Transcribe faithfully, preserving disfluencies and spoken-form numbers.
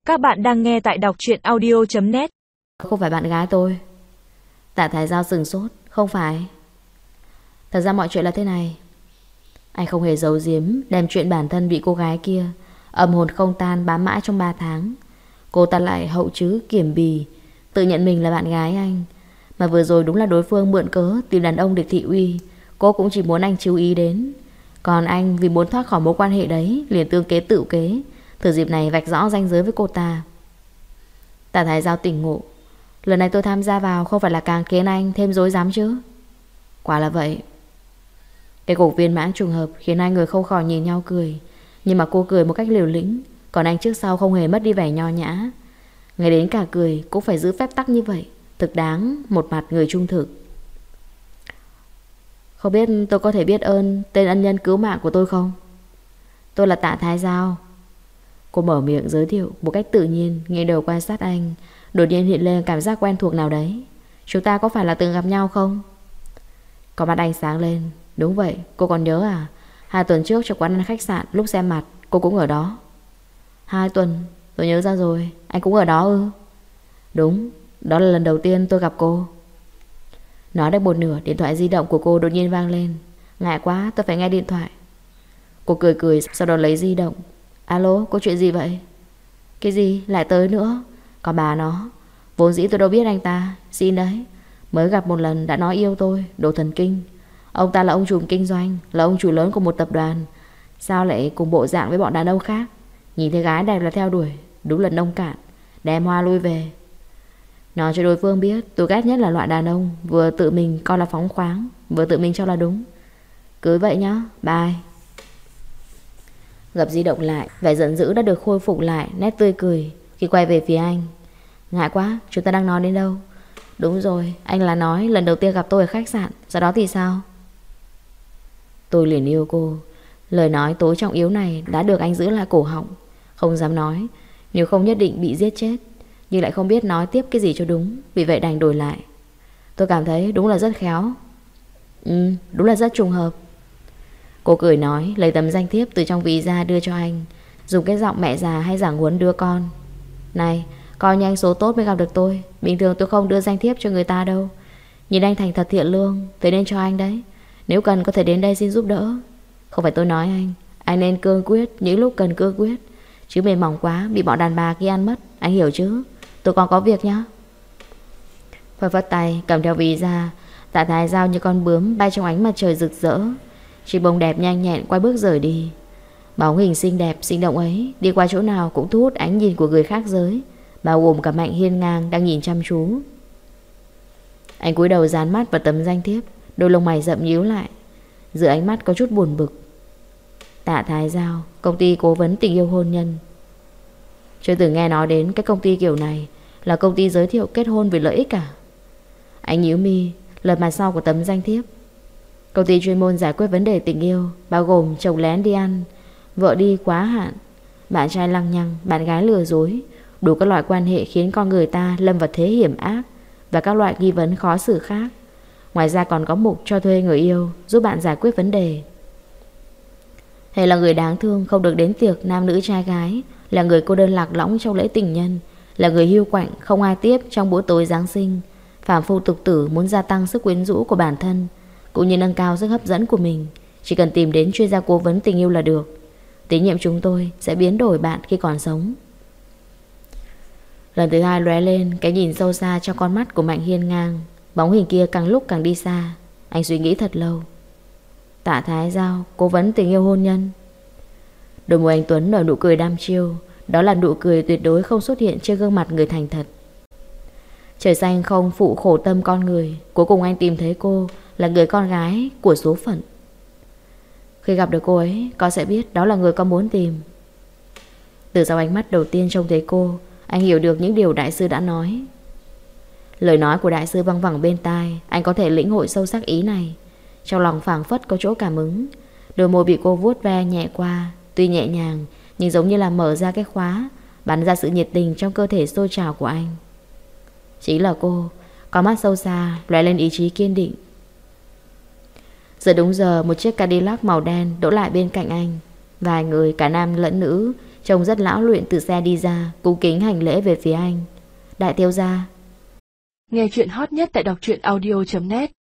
Các bạn đang nghe tại đọc truyện audio chấm net. Không phải bạn gái tôi. Tạ Thái Giao sừng sốt. Không phải. Thật ra mọi chuyện là thế này. Anh không hề giấu giếm, đem chuyện bản thân bị cô gái kia âm hồn không tan bám mãi trong ba tháng. Cô ta lại hậu chứ kiểm bì, tự nhận mình là bạn gái anh. Mà vừa rồi đúng là đối phương mượn cớ tìm đàn ông để thị uy. Cô cũng chỉ muốn anh chú ý đến. Còn anh vì muốn thoát khỏi mối quan hệ đấy, liền tương kế tự kế, thử dịp này vạch rõ ranh giới với cô ta. Tạ Thái Giao tỉnh ngộ. Lần này tôi tham gia vào không phải là càng khiến anh thêm rối rắm chứ? Quả là vậy. Cái cuộc viên mãn trùng hợp khiến hai người không khỏi nhìn nhau cười. Nhưng mà cô cười một cách liều lĩnh, còn anh trước sau không hề mất đi vẻ nho nhã. Ngay đến cả cười cũng phải giữ phép tắc như vậy, thực đáng một mặt người trung thực. Không biết tôi có thể biết ơn tên ân nhân cứu mạng của tôi không? Tôi là Tạ Thái Giao. Cô mở miệng giới thiệu một cách tự nhiên, nghiêng đầu quan sát anh. Đột nhiên hiện lên cảm giác quen thuộc nào đấy. Chúng ta có phải là từng gặp nhau không? Có mắt anh sáng lên. Đúng vậy, cô còn nhớ à? Hai tuần trước trong quán ăn khách sạn, lúc xem mặt cô cũng ở đó. Hai tuần, tôi nhớ ra rồi. Anh cũng ở đó ư? Đúng, đó là lần đầu tiên tôi gặp cô. Nói được một nửa, điện thoại di động của cô đột nhiên vang lên. Ngại quá, tôi phải nghe điện thoại. Cô cười cười, sau đó lấy di động. Alo, có chuyện gì vậy? Cái gì, lại tới nữa? Có bà nó. Vốn dĩ tôi đâu biết anh ta. Xin đấy, mới gặp một lần đã nói yêu tôi. Đồ thần kinh. Ông ta là ông trùm kinh doanh, là ông chủ lớn của một tập đoàn. Sao lại cùng bộ dạng với bọn đàn ông khác? Nhìn thấy gái đẹp là theo đuổi. Đúng là nông cạn. Đem hoa lui về. Nói cho đối phương biết tôi ghét nhất là loại đàn ông vừa tự mình coi là phóng khoáng, vừa tự mình cho là đúng. Cứ vậy nhá, bye. Gập di động lại, vẻ giận dữ đã được khôi phục lại nét tươi cười khi quay về phía anh. Ngại quá, chúng ta đang nói đến đâu? Đúng rồi, anh là nói lần đầu tiên gặp tôi ở khách sạn. Sau đó thì sao? Tôi liền yêu cô. Lời nói tối trọng yếu này đã được anh giữ lại cổ họng. Không dám nói, nếu không nhất định bị giết chết. Nhưng lại không biết nói tiếp cái gì cho đúng, vì vậy đành đổi lại. Tôi cảm thấy đúng là rất khéo. Ừ, đúng là rất trùng hợp. Cô cười nói, lấy tấm danh thiếp từ trong ví ra đưa cho anh, dùng cái giọng mẹ già hay giảng huấn đưa con. Này, coi như anh số tốt mới gặp được tôi. Bình thường tôi không đưa danh thiếp cho người ta đâu. Nhìn anh thành thật thiện lương, thế nên cho anh đấy. Nếu cần có thể đến đây xin giúp đỡ. Không phải tôi nói anh, anh nên cương quyết những lúc cần cương quyết, chứ mềm mỏng quá bị bọn đàn bà kia ăn mất. Anh hiểu chứ? Tôi còn có việc nhá. Phật phật tay cầm theo ví ra. Tạ Thái Giao như con bướm bay trong ánh mặt trời rực rỡ. Chị bông đẹp nhanh nhẹn quay bước rời đi. Bóng hình xinh đẹp sinh động ấy đi qua chỗ nào cũng thu hút ánh nhìn của người khác giới, bao gồm cả Mạnh Hiên Ngang đang nhìn chăm chú. Anh cúi đầu dán mắt vào tấm danh thiếp, đôi lông mày rậm nhíu lại, giữa ánh mắt có chút buồn bực. Tạ Thái Giao, công ty cố vấn tình yêu hôn nhân. Chưa từng nghe nói đến cái công ty kiểu này, là công ty giới thiệu kết hôn vì lợi ích cả. Anh nhíu mi, lật mặt sau của tấm danh thiếp. Công ty chuyên môn giải quyết vấn đề tình yêu, bao gồm chồng lén đi ăn, vợ đi quá hạn, bạn trai lăng nhăng, bạn gái lừa dối, đủ các loại quan hệ khiến con người ta lâm vào thế hiểm ác và các loại nghi vấn khó xử khác. Ngoài ra còn có mục cho thuê người yêu giúp bạn giải quyết vấn đề. Hay là người đáng thương không được đến tiệc nam nữ trai gái, là người cô đơn lạc lõng trong lễ tình nhân, là người hiu quạnh không ai tiếp trong bữa tối Giáng sinh, phàm phu tục tử muốn gia tăng sức quyến rũ của bản thân cũng như nâng cao sức hấp dẫn của mình, chỉ cần tìm đến chuyên gia cố vấn tình yêu là được. Tín nhiệm chúng tôi sẽ biến đổi bạn khi còn sống. Lần thứ hai lóe lên cái nhìn sâu xa trong con mắt của Mạnh Hiên Ngang. Bóng hình kia càng lúc càng đi xa. Anh suy nghĩ thật lâu. Tạ Thái Giao, cố vấn tình yêu hôn nhân. Đôi môi anh Tuấn nở nụ cười đăm chiêu. Đó là nụ cười tuyệt đối không xuất hiện trên gương mặt người thành thật. Trời xanh không phụ khổ tâm con người. Cuối cùng anh tìm thấy cô là người con gái của số phận. Khi gặp được cô ấy, con sẽ biết đó là người con muốn tìm. Từ sau ánh mắt đầu tiên trông thấy cô, anh hiểu được những điều đại sư đã nói. Lời nói của đại sư văng vẳng bên tai, anh có thể lĩnh hội sâu sắc ý này. Trong lòng phảng phất có chỗ cảm ứng. Đôi môi bị cô vuốt ve nhẹ qua, tuy nhẹ nhàng nhưng giống như là mở ra cái khóa, bắn ra sự nhiệt tình trong cơ thể sôi trào của anh. Chính là cô. Có mắt sâu xa lóe lên ý chí kiên định. Giờ đúng giờ, một chiếc Cadillac màu đen đỗ lại bên cạnh anh. Vài người cả nam lẫn nữ Trông rất lão luyện từ xe đi ra, cung kính hành lễ về phía anh. Đại thiếu gia. Nghe chuyện hot nhất tại đọc truyện audio chấm net.